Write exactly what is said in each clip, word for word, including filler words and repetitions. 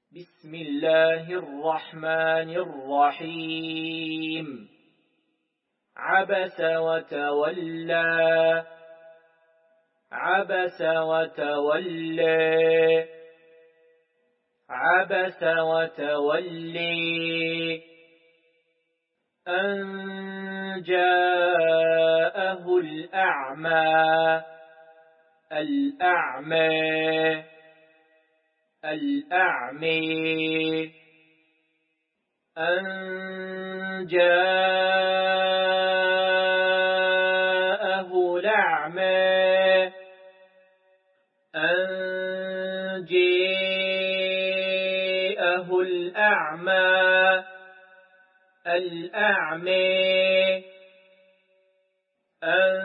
بسم الله الرحمن الرحيم عبس وتولى عبس وتولى عبس وتولي أن جاءه الأعمى الأعمى الأعمى أن جاءه الأعمى أن جاءه الأعمى الأعمى أن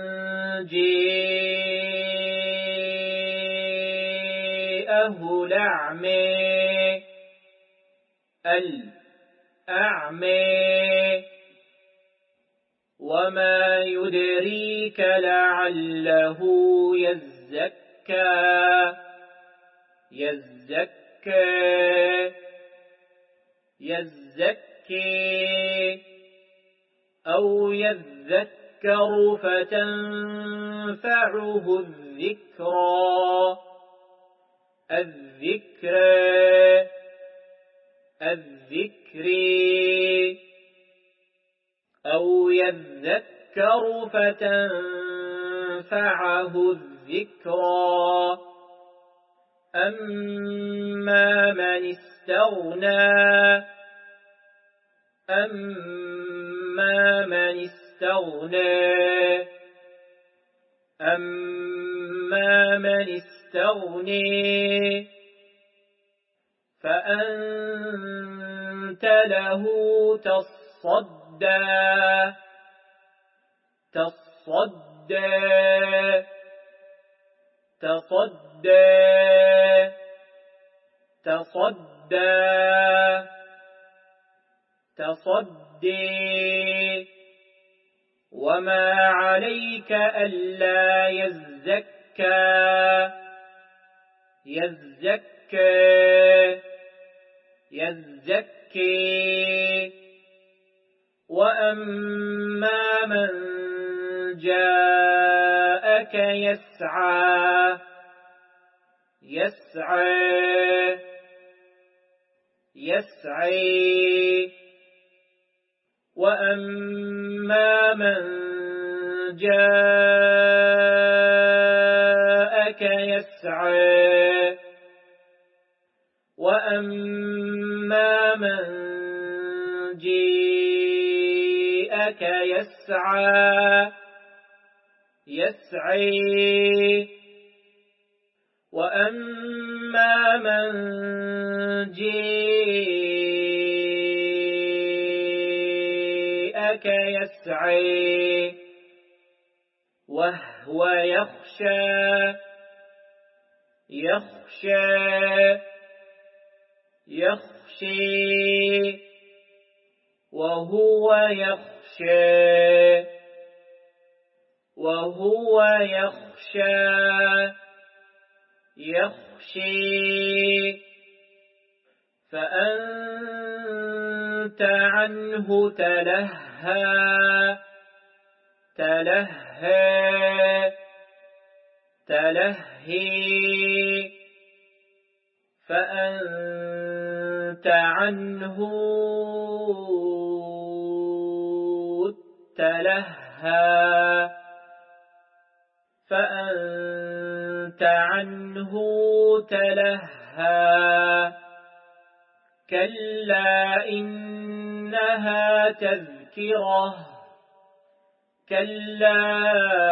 جاءه الأعمى الأعمى وما يدريك لعله يزكى يزكى يزكي أو يذكر فتنفعه الذكرى الذكرى الذكري أو يذكر فتنفعه الذكرى أما من استغنى أما من استغنى أما من استغنى فأنت له تصدى تصدى تصدى تصدى تصدي وما عليك ألا يزكى يزكى يزكي وأما من جاءك يسعى يسعى يسعي وأما من جاءك يسعى وأما من جاءك يسعى يسعي وأما من جاءك يسعي وهو يخشى يخشى يخشي وهو يخشى وهو يخشى يخشي فأنت عنه تلهى تلهى تلهي فأنت عنه تلهى فأنت عنه تلهى كلا إنها تذكرة كلا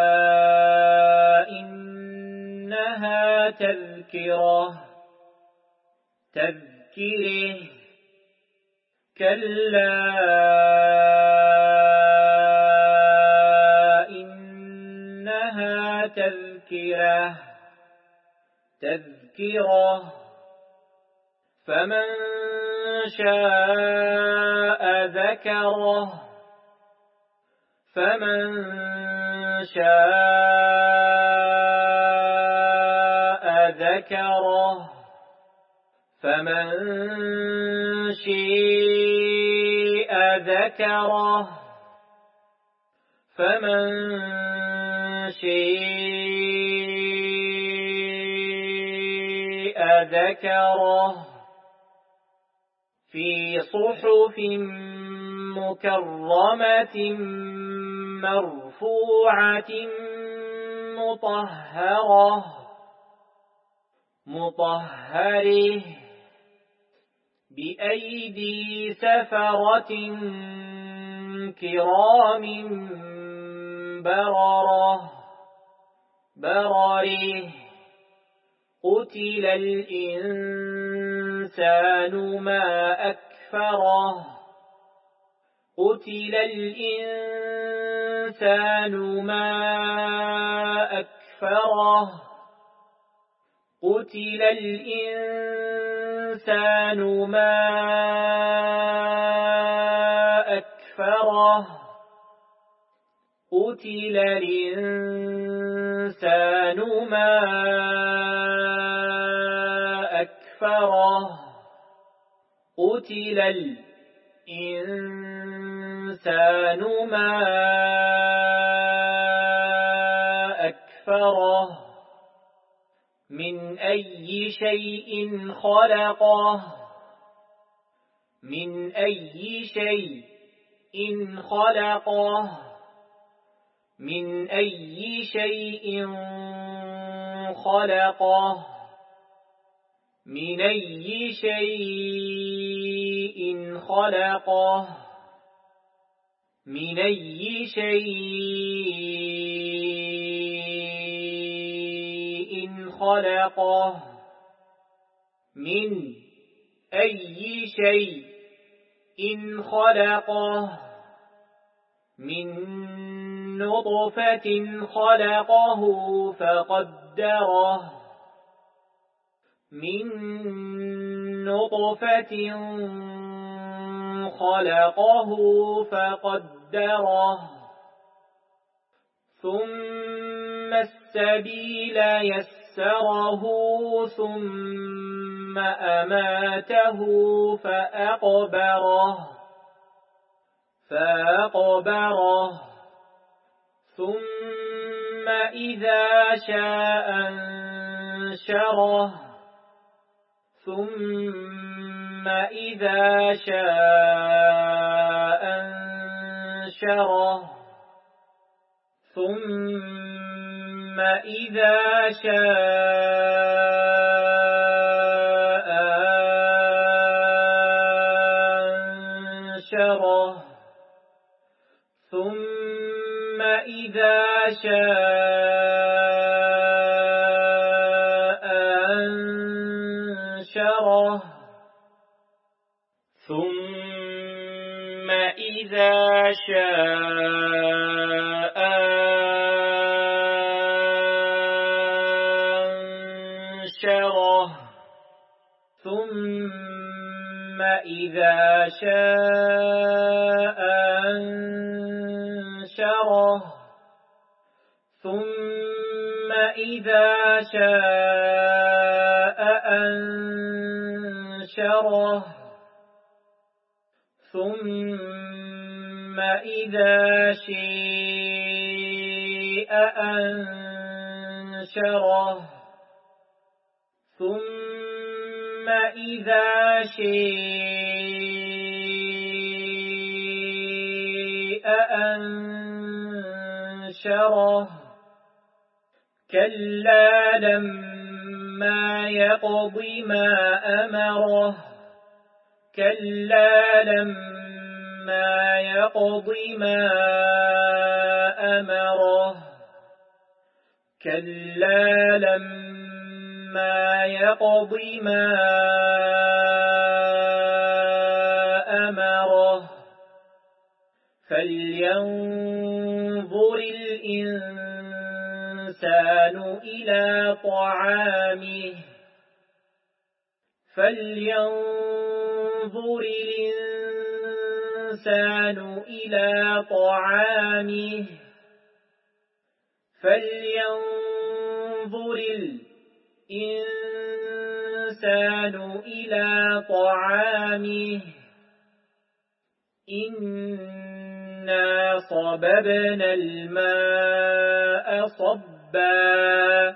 إنها تذكرة تذكره كلا إنها تذكرة تذكرة فمن شاء ذكره فمن شاء ذكره فمن شاء ذكره فمن شاء ذكره في صحف مكرمة مرفوعة مطهرة مطهره بأيدي سفرة كرام بررة برره قتل الإنسان ما أكفره قتل الإنسان ما أكفره قتل الإنسان ما أكفره قتل الإنسان ما أكفره قتل الإنسان ما أكفره من أي شيء خلقه من أي شيء خلقه من أي شيء خلقه من أي شيء خلقه من أي شيء خلقه من أي شيء خلقه من نطفة خلقه فقدره من نطفة خلقه فقدره ثم السبيل يسره ثم أماته فأقبره فأقبره ثم إذا شاء أنشره ثم إذا شاء أنشره ثم إذا شاء أنشره ثم إذا شاء أنشره ثم إذا شاء أنشره ثم إذا شاء أنشره ثم إذا شاء أنشره ثم إذا شاء أنشره ثم إذا شاء أنشره كلا لما يقض ما أمره كلا لما يقض ما أمره كلا لما يقض ما أمره فلينظر الإنسان إلى طعامه فلينظر الإنسان إلى طعامه فلينظر الإنسان الإنسان إلى طعامه إنا صببنا الماء صبا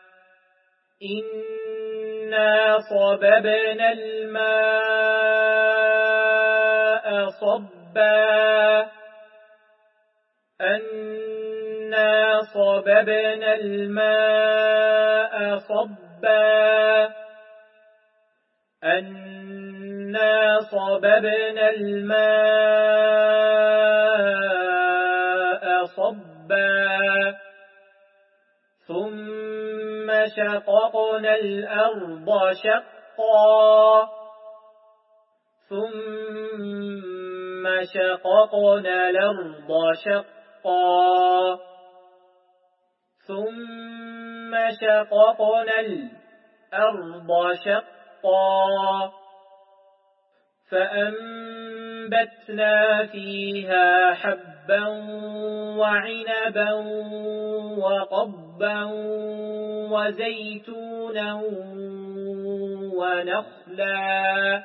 إنا صببنا الماء صبا أنا صببنا الماء صبا أنا صببنا الماء صبا ثم شققنا الأرض شقا ثم شققنا الأرض شقا ثم شققنا الأرض شقا فأنبتنا فيها حبا وعنبا وقضبا وزيتونا ونخلا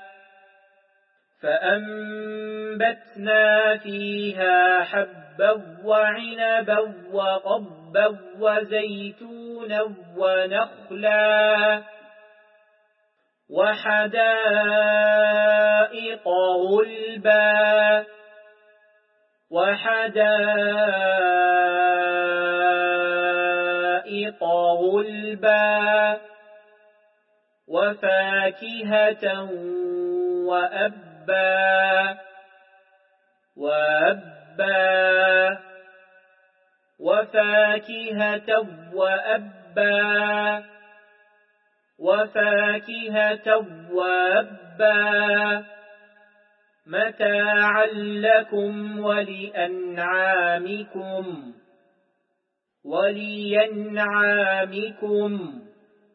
فأنبتنا فيها حبا وعنبا وقضبا وزيتونا ونخلا وحدائق غلبا وحدائق غلبا وفاكهة وأبا وأبا وفاكهة وأبا وفاكهة وأبا متاعا لكم ولأنعامكم ولينعامكم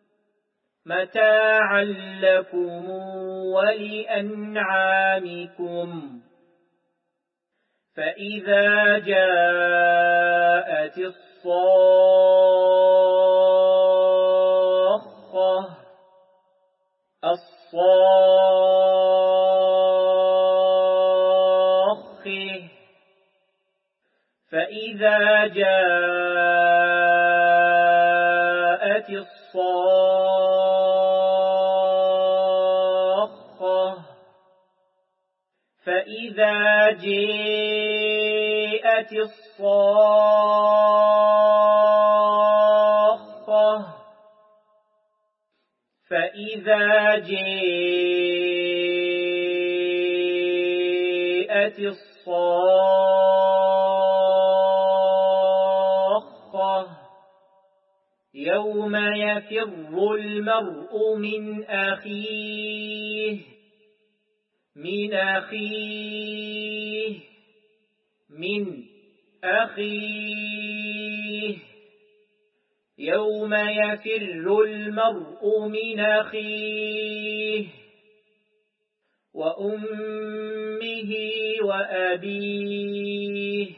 متاعا لكم ولأنعامكم فإذا جاءت الصاخة الصاخة فإذا جاءت الصاخة فإذا جاءت الصاخة فإذا جاءت الصاخة يوم يفر المرء من أخيه من أخيه من أخيه يوم يفر المرء من أخيه وأمه وأبيه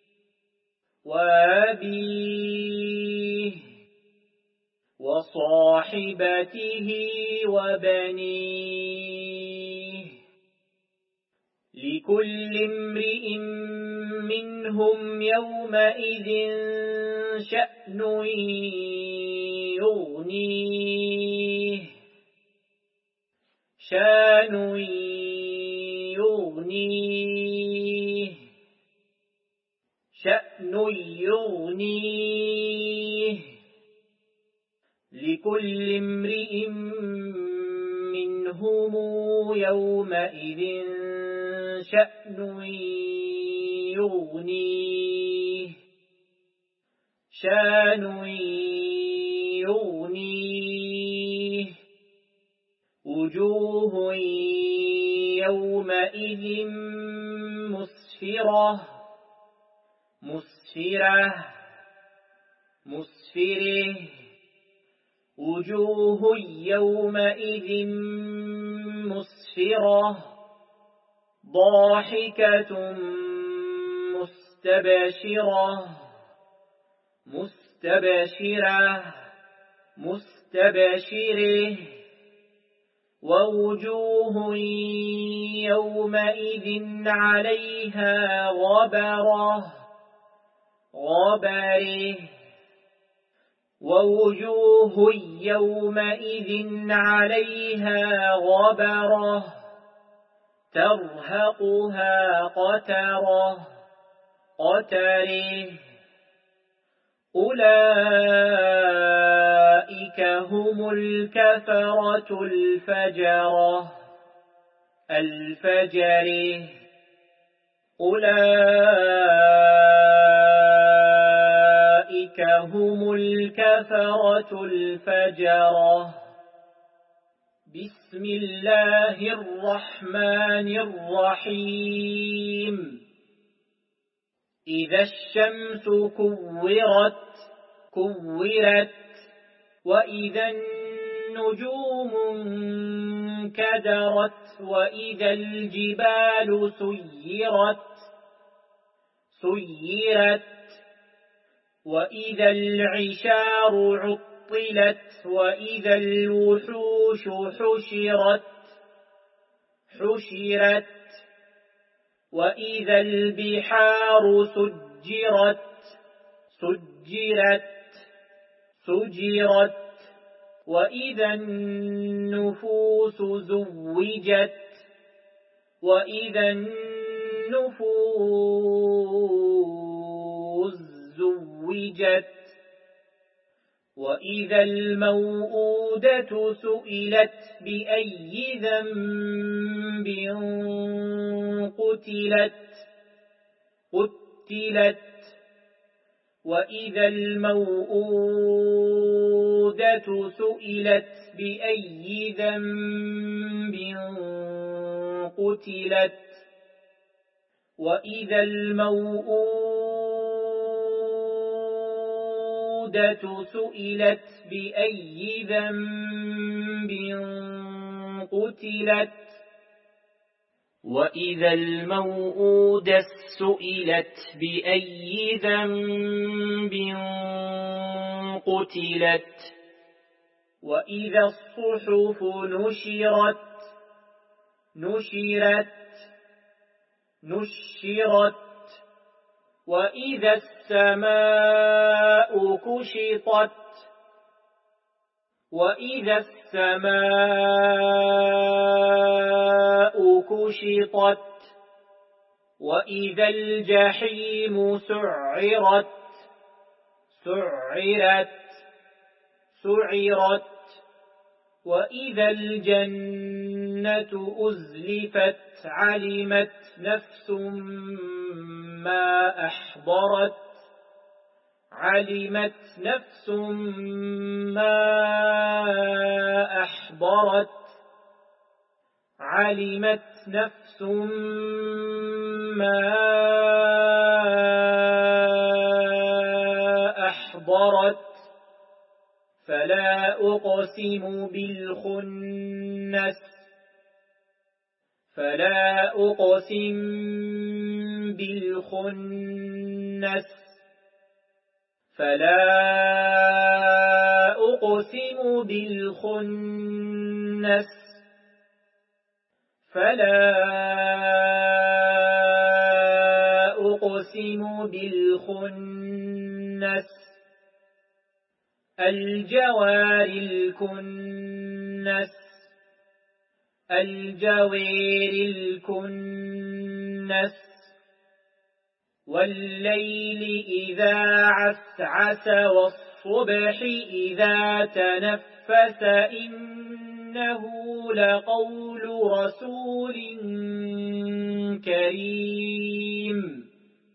وأبيه وصاحبته وبنيه لكل امرئ منهم يومئذ شأن يغنيه شأن يغنيه شأن يغنيه لكل امرئ منهم يومئذ شأن يغنيه شأن يغنيه وجوه يومئذ مسفرة مسفرة مسفره وجوه يومئذ مسفرة ضاحكة مستبشرة مستبشرة مستبشره ووجوه يومئذ عليها غبرة غبره ووجوه يومئذ عليها غبرة ترهقها قترة قتره أولئك هم الكفرة الفجرة الفجر أولئك هم الكفرة الفجرة بسم الله الرحمن الرحيم إذا الشمس كورت كورت وإذا النجوم انكدرت وإذا الجبال سيرت سيرت وإذا العشار عطلت وإذا الوحوش حشرت حشرت وإذا البحار سجرت سجرت سجرت وإذا النفوس زوجت وإذا النفوس زوجت وإذا الموءودة سئلت بأي ذنب قتلت قتلت وإذا الموءودة سئلت بأي ذنب قتلت وإذا الموءودة سئلت بأي ذنب قتلت وإذا الموءودة سئلت بأي ذنب قتلت وإذا الصحف نشرت نشرت نشرت وإذا السماء كشطت وإذا السماء كشطت وإذا الجحيم سعرت سعرت سعرت وإذا الجنة أزلفت علمت نفس ما أحضرت علمت نفس ما أحضرت علمت نفس ما أحضرت فلا أقسم بالخنس فلا أقسم بالخنس فلا أقسم بالخنس فلا أقسم بالخنس الجوار الكنس الجوار الكنس والليل إذا عسعس والصبح إذا تنفس إنه لقول رسول كريم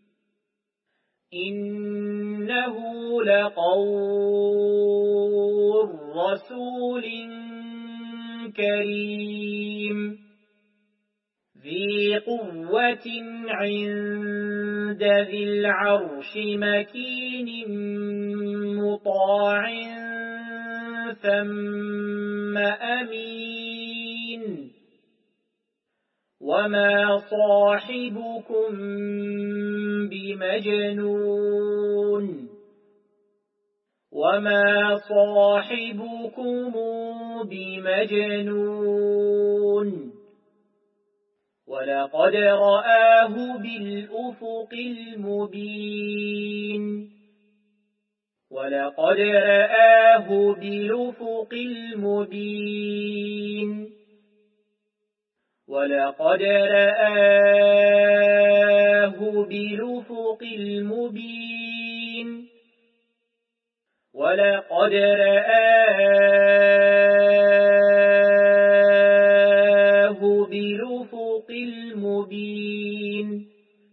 إنه لقول رسول كريم ذي قوة عند ذي العرش مكين مطاع ثم أمين وما صاحبكم بمجنون وما صاحبكم بمجنون ولقد رآه بالأفق المبين ولقد رآه بالأفق المبين ولقد رآه بالأفق المبين ولقد رآه بالأفق المبين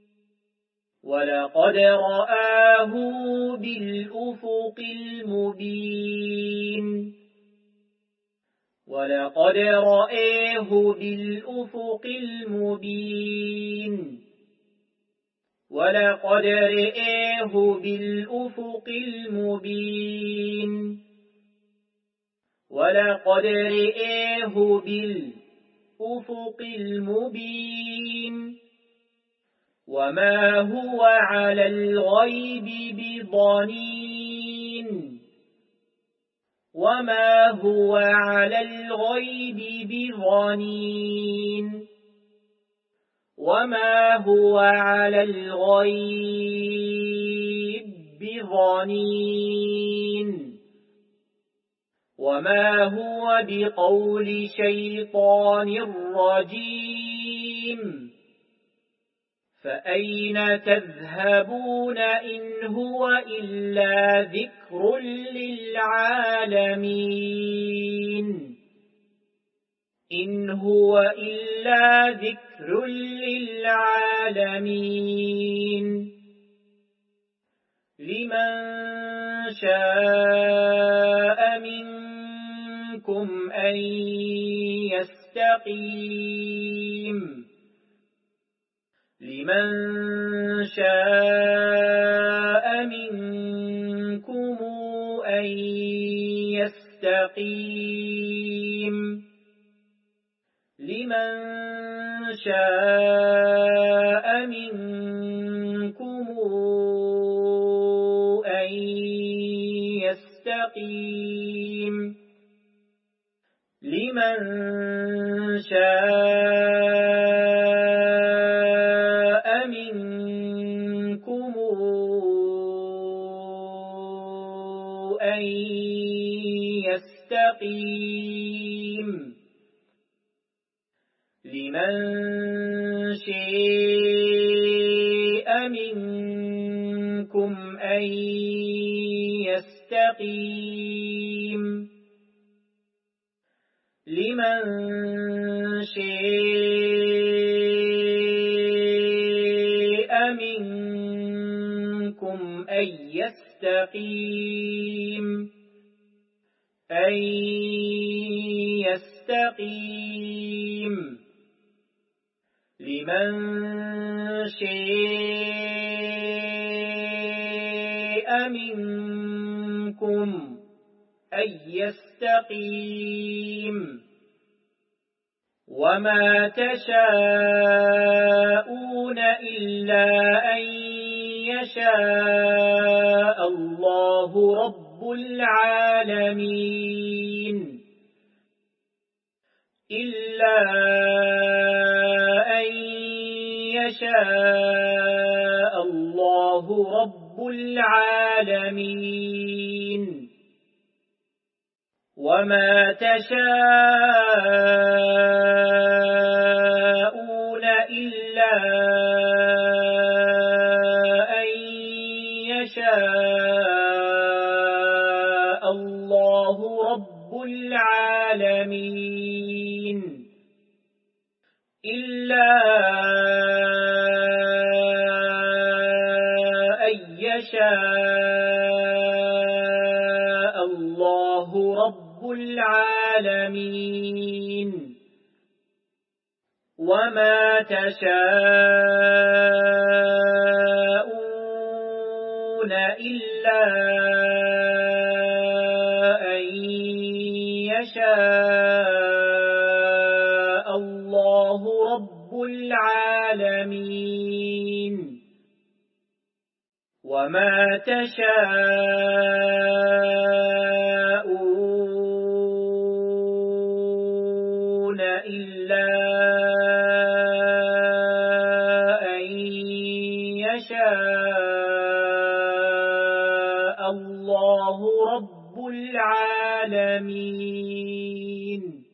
ولقد رآه بالأفق المبين ولقد رآه بالأفق المبين ولقد رآه بالأفق المبين ولقد رآه بالأفق المبين وما هو على الغيب بضنين وما هو على الغيب بضنين وما هو على الغيب بضنين وما هو بقول شيطان رجيم فأين تذهبون إن هو إلا ذكر للعالمين إن هو إلا ذكر للعالمين لمن شاء منكم أن يستقيم لمن شاء منكم أن يستقيم لمن شاء منكم أن يستقيم لمن شاء منكم أن يستقيم لمن شاء منكم أن يستقيم لمن شاء منكم أن يستقيم أن يستقيم لمن شاء منكم أن يستقيم وما تشاءون إلا أن يشاء الله رب العالمين إلا أن يشاء الله رب العالمين وما تشاءون إلا أن يشاء الله رب العالمين إلا أن يشاء الله رب العالمين وما تشاءون إلا أن يشاء الله رب العالمين وما تشاءون إلا أن يشاء الله رب العالمين.